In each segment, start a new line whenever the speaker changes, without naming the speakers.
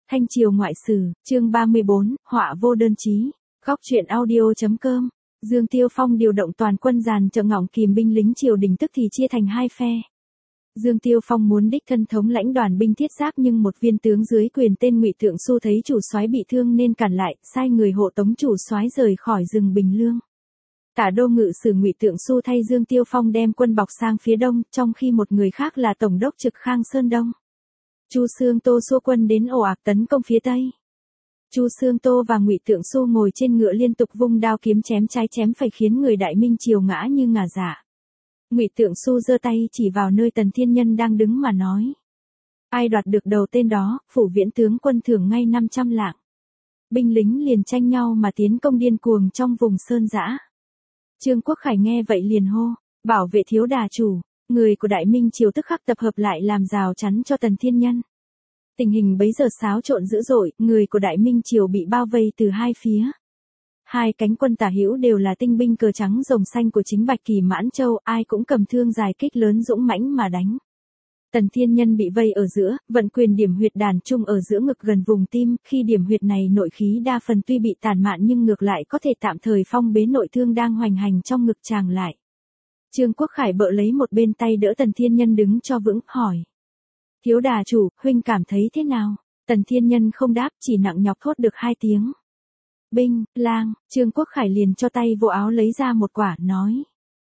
Thanh Triều Ngoại Sử, chương 34, họa vô đơn chí. Góc truyện audio.com. Dương Tiêu Phong điều động toàn quân dàn trợ ngỏng kìm binh lính triều đình tức thì chia thành hai phe. Dương Tiêu Phong muốn đích thân thống lãnh đoàn binh thiết giáp nhưng một viên tướng dưới quyền tên Ngụy Thượng Xu thấy chủ soái bị thương nên cản lại, sai người hộ tống chủ soái rời khỏi rừng Bình Lương. Tả đô ngự sử Ngụy Thượng Xu thay Dương Tiêu Phong đem quân bọc sang phía đông, trong khi một người khác là tổng đốc trực Khang Sơn Đông. Chu Xương Tô xua quân đến ồ ạt tấn công phía tây. Chu Xương Tô và Ngụy Thượng Xu ngồi trên ngựa liên tục vung đao kiếm chém trái chém phải khiến người Đại Minh triều ngã như ngả dạ. Ngụy Thượng Xu giơ tay chỉ vào nơi Tần Thiên Nhân đang đứng mà nói: ai đoạt được đầu tên đó, phủ viễn tướng quân thưởng ngay 500 lạng. Binh lính liền tranh nhau mà tiến công điên cuồng trong vùng sơn dã. Trương Quốc Khải nghe vậy liền hô: bảo vệ thiếu đà chủ. Người của Đại Minh triều tức khắc tập hợp lại làm rào chắn cho Tần Thiên Nhân. Tình hình bấy giờ xáo trộn dữ dội, người của Đại Minh triều bị bao vây từ hai phía. Hai cánh quân tả hữu đều là tinh binh cờ trắng rồng xanh của chính Bạch Kỳ Mãn Châu, ai cũng cầm thương dài kích lớn dũng mãnh mà đánh. Tần Thiên Nhân bị vây ở giữa, vận quyền điểm huyệt đàn trung ở giữa ngực gần vùng tim, khi điểm huyệt này nội khí đa phần tuy bị tàn mạn nhưng ngược lại có thể tạm thời phong bế nội thương đang hoành hành trong ngực chàng lại. Trương Quốc Khải bợ lấy một bên tay đỡ Tần Thiên Nhân đứng cho vững, hỏi: thiếu đà chủ, huynh cảm thấy thế nào? Tần Thiên Nhân không đáp, chỉ nặng nhọc thốt được hai tiếng: binh, lang. Trương Quốc Khải liền cho tay vô áo lấy ra một quả, nói: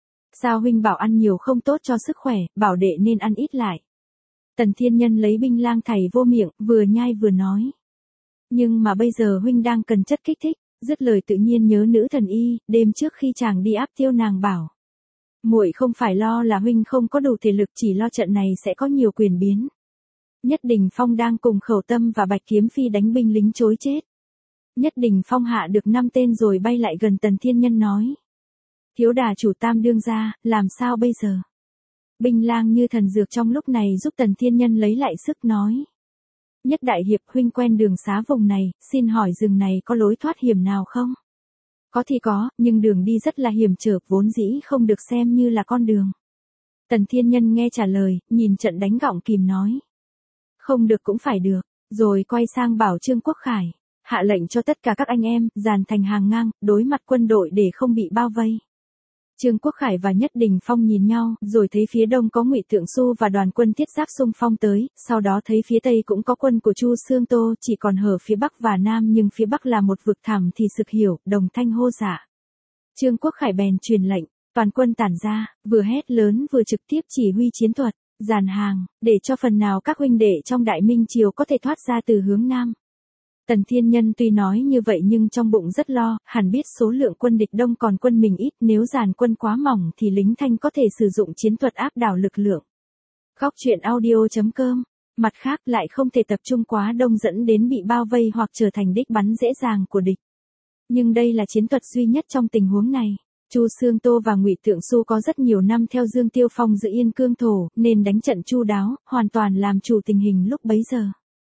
sao huynh bảo ăn nhiều không tốt cho sức khỏe, bảo đệ nên ăn ít lại. Tần Thiên Nhân lấy binh lang thảy vô miệng, vừa nhai vừa nói: nhưng mà bây giờ huynh đang cần chất kích thích. Dứt lời tự nhiên nhớ nữ thần y, đêm trước khi chàng đi áp tiêu nàng bảo: muội không phải lo là huynh không có đủ thể lực, chỉ lo trận này sẽ có nhiều quyền biến. Nhất Đình Phong đang cùng Khẩu Tâm và Bạch Kiếm Phi đánh binh lính chối chết. Nhất Đình Phong hạ được 5 tên rồi bay lại gần Tần Thiên Nhân nói: thiếu đà chủ tam đương gia, làm sao bây giờ? Binh lang như thần dược trong lúc này giúp Tần Thiên Nhân lấy lại sức nói: Nhất đại hiệp, huynh quen đường xá vùng này, xin hỏi rừng này có lối thoát hiểm nào không? Có thì có, nhưng đường đi rất là hiểm trở, vốn dĩ không được xem như là con đường. Tần Thiên Nhân nghe trả lời, nhìn trận đánh gọng kìm nói: không được cũng phải được, rồi quay sang bảo Trương Quốc Khải: hạ lệnh cho tất cả các anh em, dàn thành hàng ngang, đối mặt quân đội để không bị bao vây. Trương Quốc Khải và Nhất Đình Phong nhìn nhau, rồi thấy phía đông có Ngụy Thượng Xu và đoàn quân thiết giáp xung phong tới, sau đó thấy phía tây cũng có quân của Chu Xương Tô, chỉ còn hở phía bắc và nam, nhưng phía bắc là một vực thẳm thì sực hiểu, đồng thanh hô dạ. Trương Quốc Khải bèn truyền lệnh, toàn quân tản ra, vừa hét lớn vừa trực tiếp chỉ huy chiến thuật, dàn hàng, để cho phần nào các huynh đệ trong Đại Minh triều có thể thoát ra từ hướng nam. Tần Thiên Nhân tuy nói như vậy nhưng trong bụng rất lo, hẳn biết số lượng quân địch đông còn quân mình ít, nếu dàn quân quá mỏng thì lính Thanh có thể sử dụng chiến thuật áp đảo lực lượng. Góc truyện audio.com. Mặt khác lại không thể tập trung quá đông dẫn đến bị bao vây hoặc trở thành đích bắn dễ dàng của địch. Nhưng đây là chiến thuật duy nhất trong tình huống này. Chu Xương Tô và Ngụy Thượng Xu có rất nhiều năm theo Dương Tiêu Phong giữ Yên Cương thổ, nên đánh trận chu đáo, hoàn toàn làm chủ tình hình lúc bấy giờ.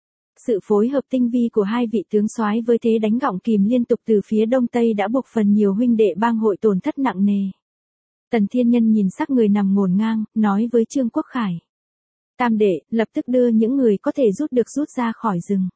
Sự phối hợp tinh vi của hai vị tướng soái với thế đánh gọng kìm liên tục từ phía đông tây đã buộc phần nhiều huynh đệ bang hội tổn thất nặng nề. Tần Thiên Nhân nhìn sắc người nằm ngổn ngang, nói với Trương Quốc Khải: tam đệ, lập tức đưa những người có thể rút được rút ra khỏi rừng.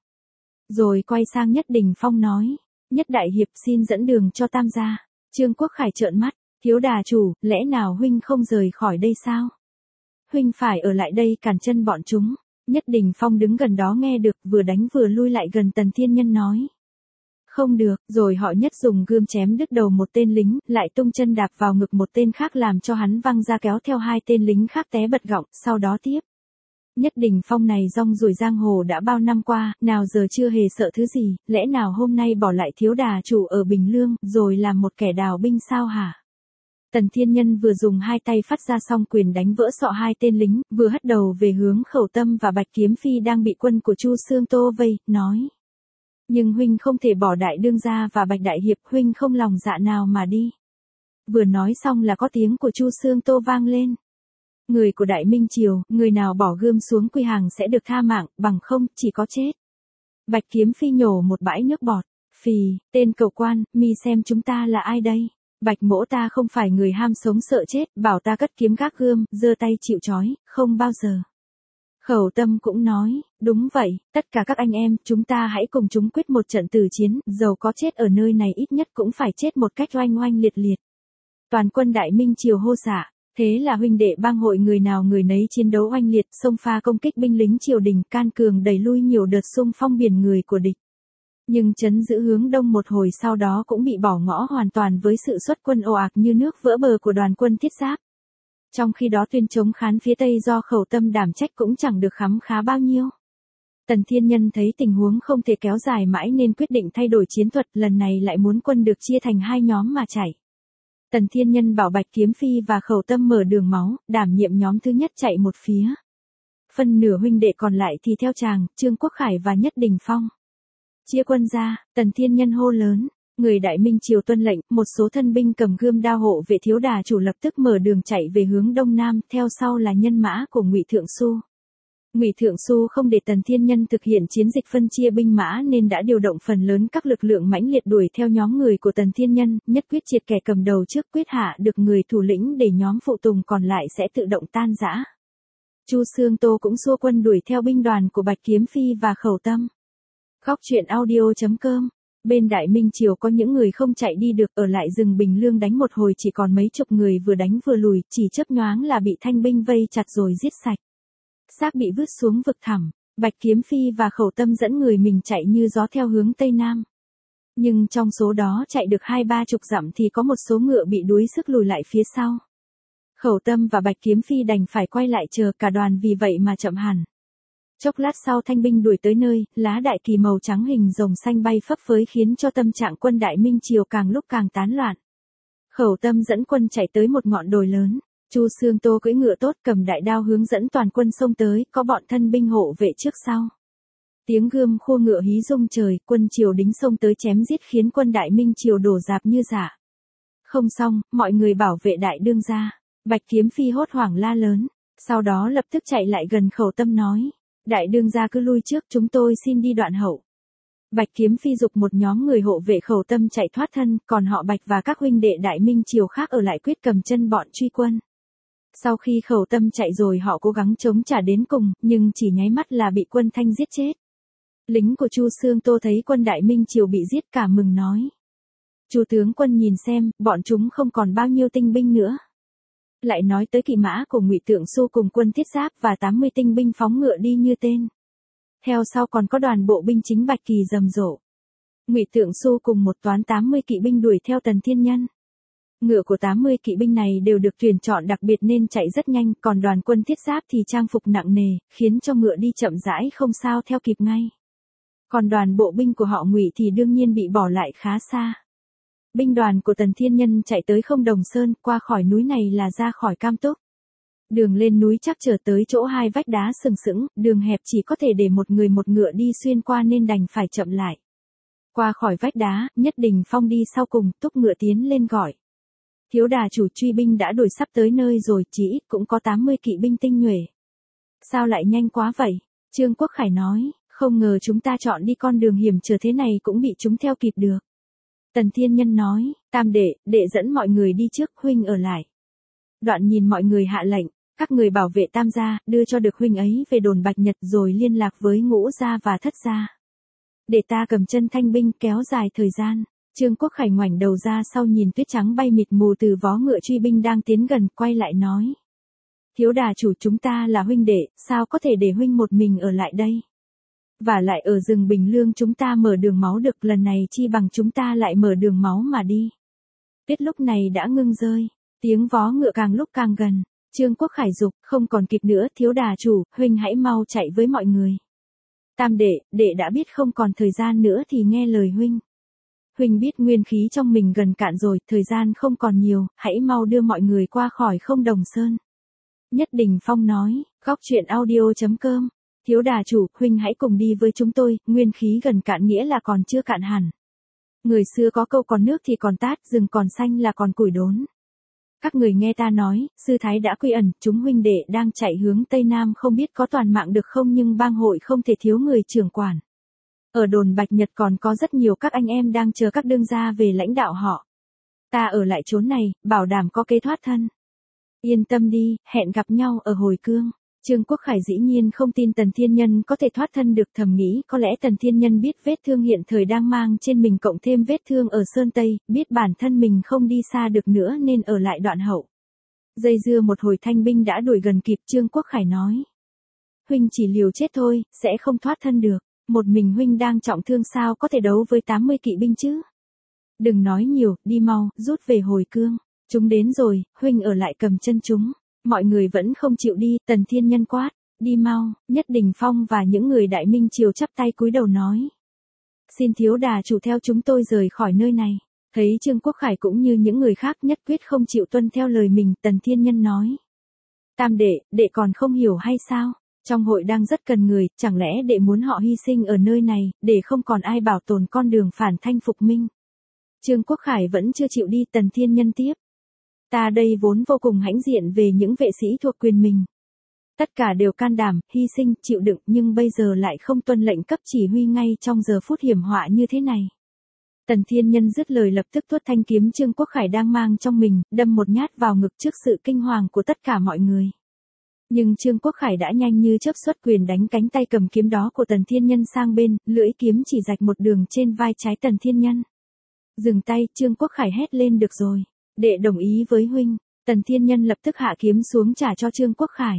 Rồi quay sang Nhất Đình Phong nói: Nhất đại hiệp xin dẫn đường cho tam gia. Trương Quốc Khải trợn mắt: thiếu đà chủ, lẽ nào huynh không rời khỏi đây sao? Huynh phải ở lại đây cản chân bọn chúng. Nhất Đình Phong đứng gần đó nghe được, vừa đánh vừa lui lại gần Tần Thiên Nhân nói: không được. Rồi họ Nhất dùng gươm chém đứt đầu một tên lính, lại tung chân đạp vào ngực một tên khác làm cho hắn văng ra, kéo theo hai tên lính khác té bật gọng, sau đó tiếp. Nhất Đình Phong này rong ruổi giang hồ đã bao năm qua, nào giờ chưa hề sợ thứ gì, lẽ nào hôm nay bỏ lại thiếu đà chủ ở Bình Lương, rồi làm một kẻ đào binh sao hả? Tần Thiên Nhân vừa dùng hai tay phát ra song quyền đánh vỡ sọ hai tên lính, vừa hất đầu về hướng Khẩu Tâm và Bạch Kiếm Phi đang bị quân của Chu Xương Tô vây, nói: nhưng huynh không thể bỏ đại đương gia và Bạch đại hiệp, huynh không lòng dạ nào mà đi. Vừa nói xong là có tiếng của Chu Xương Tô vang lên: người của Đại Minh triều, người nào bỏ gươm xuống quy hàng sẽ được tha mạng, bằng không chỉ có chết. Bạch Kiếm Phi nhổ một bãi nước bọt: phì, tên cẩu quan, mi xem chúng ta là ai đây? Bạch mỗ ta không phải người ham sống sợ chết, bảo ta cất kiếm gác gươm, giơ tay chịu trói, không bao giờ. Khẩu Tâm cũng nói: Đúng vậy, tất cả các anh em, chúng ta hãy cùng chúng quyết một trận tử chiến, dầu có chết ở nơi này ít nhất cũng phải chết một cách oanh oanh liệt liệt. Toàn quân Đại Minh Triều hô xạ, thế là huynh đệ bang hội người nào người nấy chiến đấu oanh liệt, xông pha công kích binh lính triều đình, can cường đẩy lui nhiều đợt xung phong biển người của địch. Nhưng trấn giữ hướng đông một hồi sau đó cũng bị bỏ ngõ hoàn toàn với sự xuất quân ồ ạt như nước vỡ bờ của đoàn quân Thiết Giáp. Trong khi đó tuyên chống khán phía Tây do Khẩu Tâm đảm trách cũng chẳng được khắm khá bao nhiêu. Tần Thiên Nhân thấy tình huống không thể kéo dài mãi nên quyết định thay đổi chiến thuật, lần này lại muốn quân được chia thành hai nhóm mà chạy. Tần Thiên Nhân bảo Bạch Kiếm Phi và Khẩu Tâm mở đường máu, đảm nhiệm nhóm thứ nhất chạy một phía. Phân nửa huynh đệ còn lại thì theo chàng, Trương Quốc Khải và Nhất Đình Phong. Chia quân ra, Tần Thiên Nhân hô lớn, người Đại Minh Triều tuân lệnh, một số thân binh cầm gươm đao hộ vệ Thiếu Đà Chủ lập tức mở đường chạy về hướng đông nam, theo sau là nhân mã của Ngụy Thượng Xu. Ngụy Thượng Xu không để Tần Thiên Nhân thực hiện chiến dịch phân chia binh mã nên đã điều động phần lớn các lực lượng mãnh liệt đuổi theo nhóm người của Tần Thiên Nhân, nhất quyết triệt kẻ cầm đầu trước, quyết hạ được người thủ lĩnh để nhóm phụ tùng còn lại sẽ tự động tan rã. Chu Xương Tô cũng xua quân đuổi theo binh đoàn của Bạch Kiếm Phi và Khẩu Tâm. Góc truyện audio.com. Bên Đại Minh Triều có những người không chạy đi được, ở lại rừng Bình Lương đánh một hồi chỉ còn mấy chục người, vừa đánh vừa lùi, chỉ chớp nhoáng là bị thanh binh vây chặt rồi giết sạch. Xác bị vứt xuống vực thẳm, Bạch Kiếm Phi và Khẩu Tâm dẫn người mình chạy như gió theo hướng Tây Nam. Nhưng trong số đó chạy được 20-30 dặm thì có một số ngựa bị đuối sức lùi lại phía sau. Khẩu Tâm và Bạch Kiếm Phi đành phải quay lại chờ, cả đoàn vì vậy mà chậm hẳn. Chốc lát sau thanh binh đuổi tới nơi, lá đại kỳ màu trắng hình rồng xanh bay phấp phới khiến cho tâm trạng quân Đại Minh Triều càng lúc càng tán loạn. Khẩu Tâm dẫn quân chạy tới một ngọn đồi lớn. Chu Xương Tô cưỡi ngựa tốt cầm đại đao hướng dẫn toàn quân xông tới, có bọn thân binh hộ vệ trước sau. Tiếng gươm khua ngựa hí rung trời, quân triều đính xông tới chém giết khiến quân Đại Minh Triều đổ rạp như rả. Không xong, mọi người bảo vệ đại đương gia. Bạch Kiếm Phi hốt hoảng la lớn, sau đó lập tức chạy lại gần Khẩu Tâm nói, đại đương gia cứ lui trước, chúng tôi xin đi đoạn hậu. Bạch Kiếm Phi giục một nhóm người hộ vệ Khẩu Tâm chạy thoát thân, còn họ Bạch và các huynh đệ Đại Minh Triều khác ở lại quyết cầm chân bọn truy quân. Sau khi Khẩu Tâm chạy rồi họ cố gắng chống trả đến cùng, nhưng chỉ nháy mắt là bị quân Thanh giết chết. Lính của Chu Xương Tô thấy quân Đại Minh Triều bị giết cả mừng nói. Chu tướng quân nhìn xem, bọn chúng không còn bao nhiêu tinh binh nữa. Lại nói tới kỵ mã của Ngụy Thượng Xu cùng quân Thiết Giáp và 80 tinh binh phóng ngựa đi như tên. Theo sau còn có đoàn bộ binh chính Bạch Kỳ rầm rộ. Ngụy Thượng Xu cùng một toán 80 kỵ binh đuổi theo Tần Thiên Nhân. Ngựa của 80 kỵ binh này đều được tuyển chọn đặc biệt nên chạy rất nhanh, còn đoàn quân Thiết Giáp thì trang phục nặng nề, khiến cho ngựa đi chậm rãi không sao theo kịp ngay. Còn đoàn bộ binh của họ Ngụy thì đương nhiên bị bỏ lại khá xa. Binh đoàn của Tần Thiên Nhân chạy tới Không Đồng Sơn, qua khỏi núi này là ra khỏi Cam Túc. Đường lên núi chắc trở tới chỗ hai vách đá sừng sững, đường hẹp chỉ có thể để một người một ngựa đi xuyên qua nên đành phải chậm lại. Qua khỏi vách đá, Nhất Đình Phong đi sau cùng, túc ngựa tiến lên gọi. Thiếu Đà Chủ truy binh đã đuổi sắp tới nơi rồi, chỉ ít cũng có 80 kỵ binh tinh nhuệ. Sao lại nhanh quá vậy? Trương Quốc Khải nói, không ngờ chúng ta chọn đi con đường hiểm trở thế này cũng bị chúng theo kịp được. Tần Thiên Nhân nói, Tam đệ, đệ dẫn mọi người đi trước, huynh ở lại. Đoạn nhìn mọi người hạ lệnh, các người bảo vệ Tam gia, đưa cho được huynh ấy về đồn Bạch Nhật rồi liên lạc với Ngũ gia và Thất gia. Để ta cầm chân thanh binh kéo dài thời gian. Trương Quốc Khải ngoảnh đầu ra sau nhìn tuyết trắng bay mịt mù từ vó ngựa truy binh đang tiến gần, quay lại nói. Thiếu Đà Chủ, chúng ta là huynh đệ, sao có thể để huynh một mình ở lại đây? Và lại ở rừng Bình Lương chúng ta mở đường máu được, lần này chi bằng chúng ta lại mở đường máu mà đi. Tuyết lúc này đã ngưng rơi, tiếng vó ngựa càng lúc càng gần. Trương Quốc Khải giục, không còn kịp nữa, Thiếu Đà Chủ, huynh hãy mau chạy với mọi người. Tam đệ, đệ đã biết không còn thời gian nữa thì nghe lời huynh. Huynh biết nguyên khí trong mình gần cạn rồi, thời gian không còn nhiều, hãy mau đưa mọi người qua khỏi Không Đồng Sơn. Nhất Đình Phong nói, góc truyện audio.com. Thiếu Đà Chủ, huynh hãy cùng đi với chúng tôi, nguyên khí gần cạn nghĩa là còn chưa cạn hẳn. Người xưa có câu còn nước thì còn tát, rừng còn xanh là còn củi đốn. Các người nghe ta nói, sư thái đã quy ẩn, chúng huynh đệ đang chạy hướng Tây Nam không biết có toàn mạng được không, nhưng bang hội không thể thiếu người trưởng quản. Ở đồn Bạch Nhật còn có rất nhiều các anh em đang chờ các đương gia về lãnh đạo họ. Ta ở lại chốn này, bảo đảm có kế thoát thân. Yên tâm đi, hẹn gặp nhau ở hồi cương. Trương Quốc Khải dĩ nhiên không tin Tần Thiên Nhân có thể thoát thân được, thầm nghĩ có lẽ Tần Thiên Nhân biết vết thương hiện thời đang mang trên mình cộng thêm vết thương ở Sơn Tây, biết bản thân mình không đi xa được nữa nên ở lại đoạn hậu. Dây dưa một hồi thanh binh đã đuổi gần kịp. Trương Quốc Khải nói. Huynh chỉ liều chết thôi, sẽ không thoát thân được. Một mình huynh đang trọng thương sao có thể đấu với 80 kỵ binh chứ? Đừng nói nhiều, đi mau, rút về hồi cương. Chúng đến rồi, huynh ở lại cầm chân chúng. Mọi người vẫn không chịu đi, Tần Thiên Nhân quát. Đi mau. Nhất Đình Phong và những người Đại Minh Triều chắp tay cúi đầu nói. Xin thiếu đà chủ theo chúng tôi rời khỏi nơi này. Thấy Trương Quốc Khải cũng như những người khác nhất quyết không chịu tuân theo lời mình, Tần Thiên Nhân nói. Tam đệ còn không hiểu hay sao? Trong hội đang rất cần người, chẳng lẽ đệ muốn họ hy sinh ở nơi này, để không còn ai bảo tồn con đường phản thanh phục minh? Trương Quốc Khải vẫn chưa chịu đi, Tần Thiên Nhân tiếp. Ta đây vốn vô cùng hãnh diện về những vệ sĩ thuộc quyền mình. Tất cả đều can đảm, hy sinh, chịu đựng, nhưng bây giờ lại không tuân lệnh cấp chỉ huy ngay trong giờ phút hiểm họa như thế này. Tần Thiên Nhân dứt lời lập tức tuốt thanh kiếm Trương Quốc Khải đang mang trong mình, đâm một nhát vào ngực trước sự kinh hoàng của tất cả mọi người. Nhưng Trương Quốc Khải đã nhanh như chớp xuất quyền đánh cánh tay cầm kiếm đó của Tần Thiên Nhân sang bên, lưỡi kiếm chỉ rạch một đường trên vai trái Tần Thiên Nhân. Dừng tay, Trương Quốc Khải hét lên, được rồi, đệ đồng ý với huynh. Tần Thiên Nhân lập tức hạ kiếm xuống trả cho Trương Quốc Khải.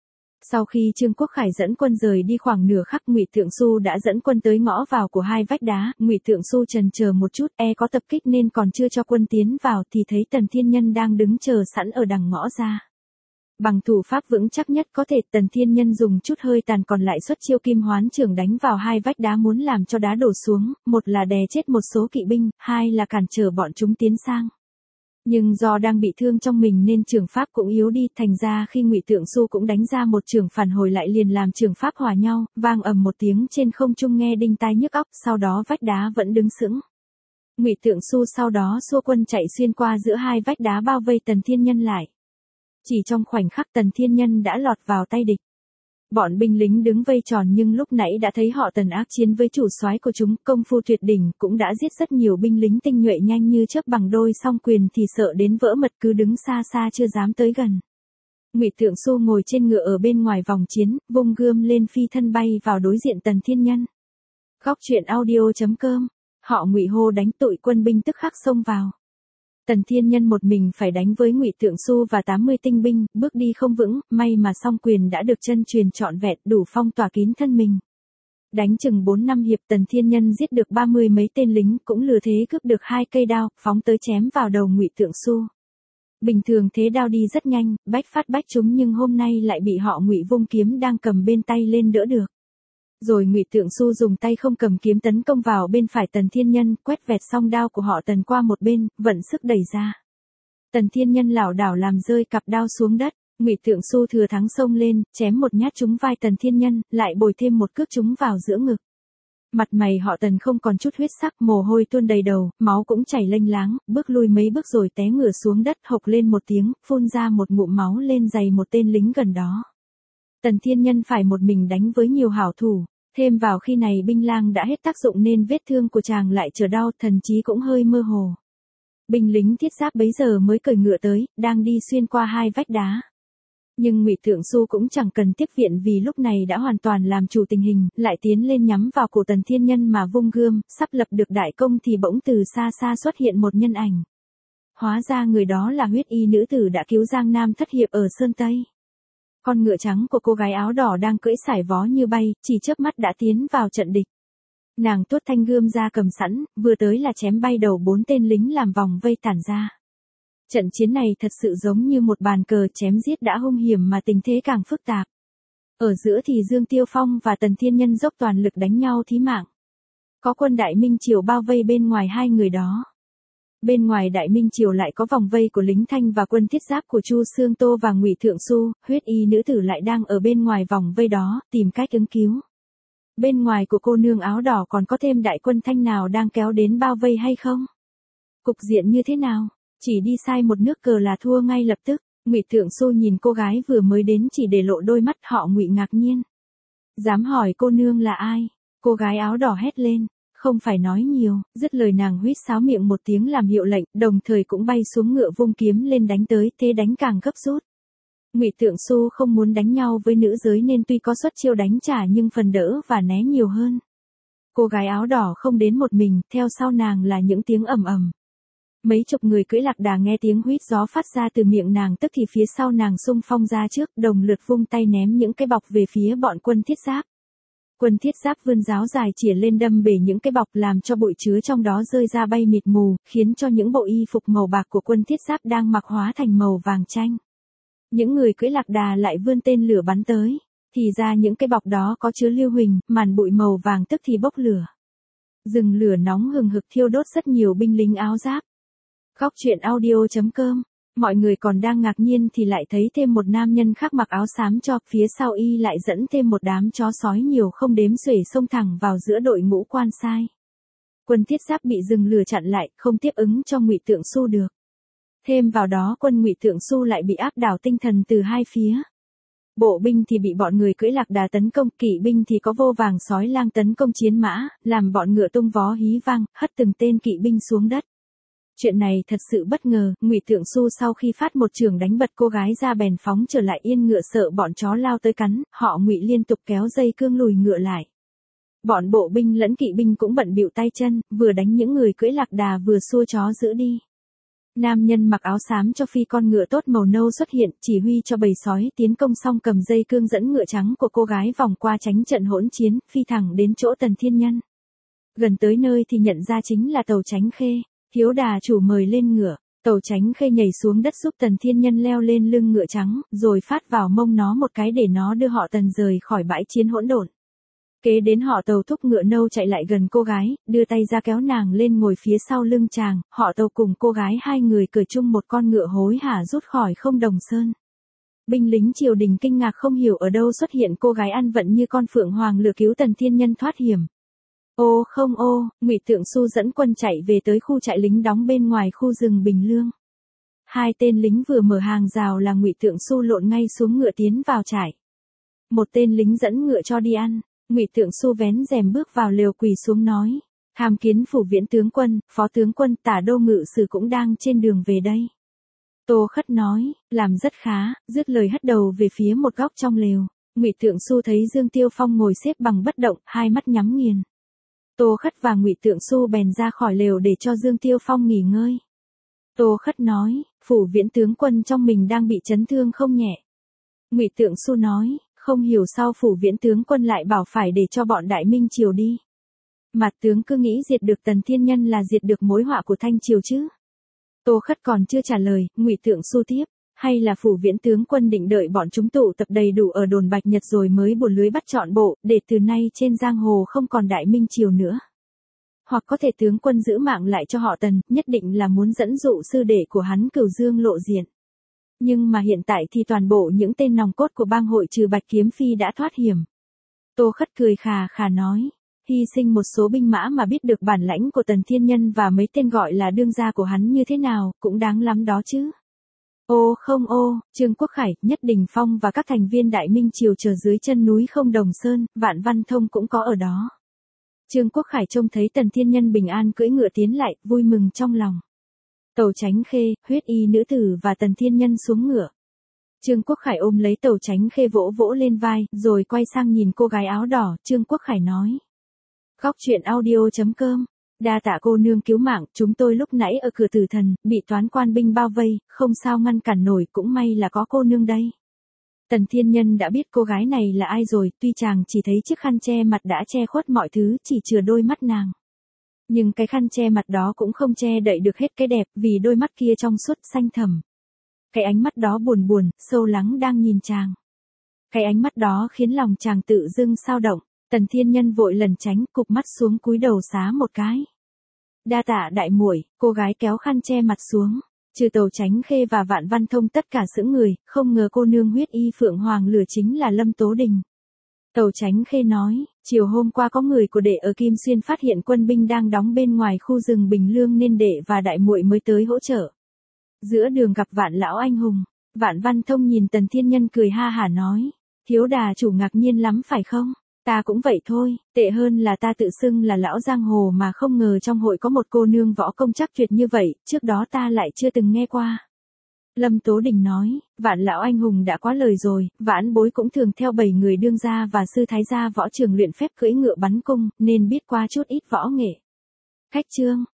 Sau khi Trương Quốc Khải dẫn quân rời đi khoảng nửa khắc, Ngụy Thượng Xu đã dẫn quân tới ngõ vào của hai vách đá. Ngụy Thượng Xu chần chờ một chút, có tập kích nên còn chưa cho quân tiến vào thì thấy Tần Thiên Nhân đang đứng chờ sẵn ở đằng ngõ ra. Bằng thủ pháp vững chắc nhất có thể, Tần Thiên Nhân dùng chút hơi tàn còn lại xuất chiêu Kim Hoán Trưởng đánh vào hai vách đá muốn làm cho đá đổ xuống, một là đè chết một số kỵ binh, hai là cản trở bọn chúng tiến sang. Nhưng do đang bị thương trong mình nên trường pháp cũng yếu đi, thành ra khi Ngụy Thượng Xu cũng đánh ra một trường phản hồi lại liền làm trường pháp hòa nhau, vang ầm một tiếng trên không trung nghe đinh tai nhức óc, sau đó vách đá vẫn đứng sững. Ngụy Thượng Xu sau đó xua quân chạy xuyên qua giữa hai vách đá bao vây Tần Thiên Nhân lại. Chỉ trong khoảnh khắc Tần Thiên Nhân đã lọt vào tay địch. Bọn binh lính đứng vây tròn nhưng lúc nãy đã thấy họ Tần ác chiến với chủ soái của chúng, công phu tuyệt đỉnh, cũng đã giết rất nhiều binh lính tinh nhuệ nhanh như chớp bằng đôi, song quyền thì sợ đến vỡ mật cứ đứng xa xa chưa dám tới gần. Ngụy Thượng Xu ngồi trên ngựa ở bên ngoài vòng chiến, vung gươm lên phi thân bay vào đối diện Tần Thiên Nhân. Góc truyện audio.com. Họ Ngụy hô đánh, tụi quân binh tức khắc xông vào. Tần Thiên Nhân một mình phải đánh với Ngụy Thượng Xu và 80 tinh binh, bước đi không vững, may mà song quyền đã được chân truyền trọn vẹn, đủ phong tỏa kín thân mình. Đánh chừng 4 năm hiệp, Tần Thiên Nhân giết được 30 mấy tên lính, cũng lừa thế cướp được 2 cây đao, phóng tới chém vào đầu Ngụy Thượng Xu. Bình thường thế đao đi rất nhanh, bách phát bách trúng, nhưng hôm nay lại bị họ Ngụy vung kiếm đang cầm bên tay lên đỡ được. Rồi Ngụy Thượng Xu dùng tay không cầm kiếm tấn công vào bên phải Tần Thiên Nhân, quét vẹt song đao của họ Tần qua một bên, vận sức đẩy ra. Tần Thiên Nhân lảo đảo làm rơi cặp đao xuống đất. Ngụy Thượng Xu thừa thắng xông lên, chém một nhát trúng vai Tần Thiên Nhân, lại bồi thêm một cước trúng vào giữa ngực. Mặt mày họ Tần không còn chút huyết sắc, mồ hôi tuôn đầy đầu, máu cũng chảy lênh láng, bước lui mấy bước rồi té ngửa xuống đất, hộc lên một tiếng, phun ra một ngụm máu lên giày một tên lính gần đó. Tần Thiên Nhân phải một mình đánh với nhiều hảo thủ, thêm vào khi này binh lang đã hết tác dụng nên vết thương của chàng lại trở đau, thần trí cũng hơi mơ hồ. Binh lính thiết giáp bấy giờ mới cởi ngựa tới, đang đi xuyên qua hai vách đá. Nhưng Ngụy Thượng Xu cũng chẳng cần tiếp viện vì lúc này đã hoàn toàn làm chủ tình hình, lại tiến lên nhắm vào cổ Tần Thiên Nhân mà vung gươm, sắp lập được đại công thì bỗng từ xa xa xuất hiện một nhân ảnh. Hóa ra người đó là huyết y nữ tử đã cứu Giang Nam thất hiệp ở Sơn Tây. Con ngựa trắng của cô gái áo đỏ đang cưỡi sải vó như bay, chỉ chớp mắt đã tiến vào trận địch. Nàng tuốt thanh gươm ra cầm sẵn, vừa tới là chém bay đầu 4 tên lính làm vòng vây tản ra. Trận chiến này thật sự giống như một bàn cờ chém giết đã hung hiểm mà tình thế càng phức tạp. Ở giữa thì Dương Tiêu Phong và Tần Thiên Nhân dốc toàn lực đánh nhau thí mạng. Có quân Đại Minh Triều bao vây bên ngoài hai người đó. Bên ngoài Đại Minh Triều lại có vòng vây của lính Thanh và quân thiết giáp của Chu Xương Tô và Ngụy Thượng Xu, huyết y nữ tử lại đang ở bên ngoài vòng vây đó, tìm cách ứng cứu. Bên ngoài của cô nương áo đỏ còn có thêm đại quân Thanh nào đang kéo đến bao vây hay không? Cục diện như thế nào? Chỉ đi sai một nước cờ là thua ngay lập tức. Ngụy Thượng Xu nhìn cô gái vừa mới đến chỉ để lộ đôi mắt, họ Ngụy ngạc nhiên. Dám hỏi cô nương là ai? Cô gái áo đỏ hét lên. Không phải nói nhiều, dứt lời nàng huýt sáo miệng một tiếng làm hiệu lệnh, đồng thời cũng bay xuống ngựa vung kiếm lên đánh tới, thế đánh càng gấp rút. Ngụy Tượng Xu không muốn đánh nhau với nữ giới nên tuy có xuất chiêu đánh trả nhưng phần đỡ và né nhiều hơn. Cô gái áo đỏ không đến một mình, theo sau nàng là những tiếng ầm ầm. Mấy chục người cưỡi lạc đà nghe tiếng huýt gió phát ra từ miệng nàng, tức thì phía sau nàng xung phong ra trước, đồng lượt vung tay ném những cái bọc về phía bọn quân thiết giáp. Quân thiết giáp vươn giáo dài chĩa lên đâm bể những cái bọc, làm cho bụi chứa trong đó rơi ra bay mịt mù, khiến cho những bộ y phục màu bạc của quân thiết giáp đang mặc hóa thành màu vàng chanh. Những người cưỡi lạc đà lại vươn tên lửa bắn tới, thì ra những cái bọc đó có chứa lưu huỳnh, màn bụi màu vàng tức thì bốc lửa. Rừng lửa nóng hừng hực thiêu đốt rất nhiều binh lính áo giáp. Góc truyện audio.com. Mọi người còn đang ngạc nhiên thì lại thấy thêm một nam nhân khác mặc áo xám cho, phía sau y lại dẫn thêm một đám chó sói nhiều không đếm xuể xông thẳng vào giữa đội ngũ quan sai. Quân thiết giáp bị rừng lửa chặn lại, không tiếp ứng cho Ngụy Tượng Xu được. Thêm vào đó quân Ngụy Tượng Xu lại bị áp đảo tinh thần từ hai phía. Bộ binh thì bị bọn người cưỡi lạc đà tấn công, kỵ binh thì có vô vàng sói lang tấn công chiến mã, làm bọn ngựa tung vó hí vang, hất từng tên kỵ binh xuống đất. Chuyện này thật sự bất ngờ, Ngụy Tượng Xu sau khi phát một chưởng đánh bật cô gái ra bèn phóng trở lại yên ngựa, sợ bọn chó lao tới cắn, họ Ngụy liên tục kéo dây cương lùi ngựa lại. Bọn bộ binh lẫn kỵ binh cũng bận bịu tay chân, vừa đánh những người cưỡi lạc đà vừa xua chó giữ đi. Nam nhân mặc áo xám cho phi con ngựa tốt màu nâu xuất hiện, chỉ huy cho bầy sói tiến công, xong cầm dây cương dẫn ngựa trắng của cô gái vòng qua tránh trận hỗn chiến, phi thẳng đến chỗ Tần Thiên Nhân. Gần tới nơi thì nhận ra chính là Tàu Chánh Khê. Thiếu đà chủ mời lên ngựa, Tàu Chánh Khê nhảy xuống đất giúp Tần Thiên Nhân leo lên lưng ngựa trắng, rồi phát vào mông nó một cái để nó đưa họ Tần rời khỏi bãi chiến hỗn độn. Kế đến họ Tàu thúc ngựa nâu chạy lại gần cô gái, đưa tay ra kéo nàng lên ngồi phía sau lưng chàng, họ Tàu cùng cô gái hai người cởi chung một con ngựa hối hả rút khỏi không Đồng Sơn. Binh lính triều đình kinh ngạc không hiểu ở đâu xuất hiện cô gái ăn vận như con phượng hoàng lừa cứu Tần Thiên Nhân thoát hiểm. Ô không ô, Ngụy Tượng Xu dẫn quân chạy về tới khu trại lính đóng bên ngoài khu rừng Bình Lương. Hai tên lính vừa mở hàng rào là Ngụy Tượng Xu lộn ngay xuống ngựa tiến vào trại. Một tên lính dẫn ngựa cho đi ăn, Ngụy Tượng Xu vén rèm bước vào lều quỳ xuống nói: "Tham kiến phủ viễn tướng quân, phó tướng quân, tả đô ngự sử cũng đang trên đường về đây." Tô Khất nói: "Làm rất khá." Dứt lời hất đầu về phía một góc trong lều. Ngụy Tượng Xu thấy Dương Tiêu Phong ngồi xếp bằng bất động, hai mắt nhắm nghiền. Tô Khất và Ngụy Tượng Xu bèn ra khỏi lều để cho Dương Tiêu Phong nghỉ ngơi. Tô Khất nói: "Phủ viễn tướng quân trong mình đang bị chấn thương không nhẹ." Ngụy Tượng Xu nói: "Không hiểu sao phủ viễn tướng quân lại bảo phải để cho bọn Đại Minh triều đi. Mặt tướng cứ nghĩ diệt được Tần Thiên Nhân là diệt được mối họa của Thanh triều chứ." Tô Khất còn chưa trả lời, Ngụy Tượng Xu tiếp: "Hay là phủ viễn tướng quân định đợi bọn chúng tụ tập đầy đủ ở đồn Bạch Nhật rồi mới buồn lưới bắt trọn bộ, để từ nay trên giang hồ không còn Đại Minh triều nữa. Hoặc có thể tướng quân giữ mạng lại cho họ Tần, nhất định là muốn dẫn dụ sư đệ của hắn Cửu Dương lộ diện. Nhưng mà hiện tại thì toàn bộ những tên nòng cốt của bang hội trừ Bạch Kiếm Phi đã thoát hiểm." Tô Khất cười khà khà nói: "Hy sinh một số binh mã mà biết được bản lãnh của Tần Thiên Nhân và mấy tên gọi là đương gia của hắn như thế nào, cũng đáng lắm đó chứ." Ô không ô, Trương Quốc Khải, Nhất Đình Phong và các thành viên Đại Minh triều chờ dưới chân núi không Đồng Sơn, Vạn Văn Thông cũng có ở đó. Trương Quốc Khải trông thấy Tần Thiên Nhân bình an cưỡi ngựa tiến lại, vui mừng trong lòng. Tàu Chánh Khê, huyết y nữ tử và Tần Thiên Nhân xuống ngựa. Trương Quốc Khải ôm lấy Tàu Chánh Khê vỗ vỗ lên vai, rồi quay sang nhìn cô gái áo đỏ, Trương Quốc Khải nói: "Góc truyện audio.com. Đa tạ cô nương cứu mạng, chúng tôi lúc nãy ở cửa Tử Thần, bị toán quan binh bao vây, không sao ngăn cản nổi, cũng may là có cô nương đây." Tần Thiên Nhân đã biết cô gái này là ai rồi, tuy chàng chỉ thấy chiếc khăn che mặt đã che khuất mọi thứ, chỉ chừa đôi mắt nàng. Nhưng cái khăn che mặt đó cũng không che đậy được hết cái đẹp, vì đôi mắt kia trong suốt xanh thẳm. Cái ánh mắt đó buồn buồn, sâu lắng đang nhìn chàng. Cái ánh mắt đó khiến lòng chàng tự dưng xao động. Tần Thiên Nhân vội lẩn tránh, cụp mắt xuống cúi đầu xá một cái. "Đa tạ đại muội." Cô gái kéo khăn che mặt xuống. Trừ Tàu Chánh Khê và Vạn Văn Thông tất cả sững người, không ngờ cô nương huyết y phượng hoàng lửa chính là Lâm Tố Đình. Tàu Chánh Khê nói: "Chiều hôm qua có người của đệ ở Kim Xuyên phát hiện quân binh đang đóng bên ngoài khu rừng Bình Lương nên đệ và đại muội mới tới hỗ trợ. Giữa đường gặp Vạn lão anh hùng." Vạn Văn Thông nhìn Tần Thiên Nhân cười ha hả nói: "Thiếu đà chủ ngạc nhiên lắm phải không? Ta cũng vậy thôi, tệ hơn là ta tự xưng là lão giang hồ mà không ngờ trong hội có một cô nương võ công chắc tuyệt như vậy, trước đó ta lại chưa từng nghe qua." Lâm Tố Đình nói, Vạn lão anh hùng đã quá lời rồi, Vãn bối cũng thường theo 7 người đương gia và sư thái gia võ trường luyện phép cưỡi ngựa bắn cung, nên biết qua chút ít võ nghệ. Khách trương,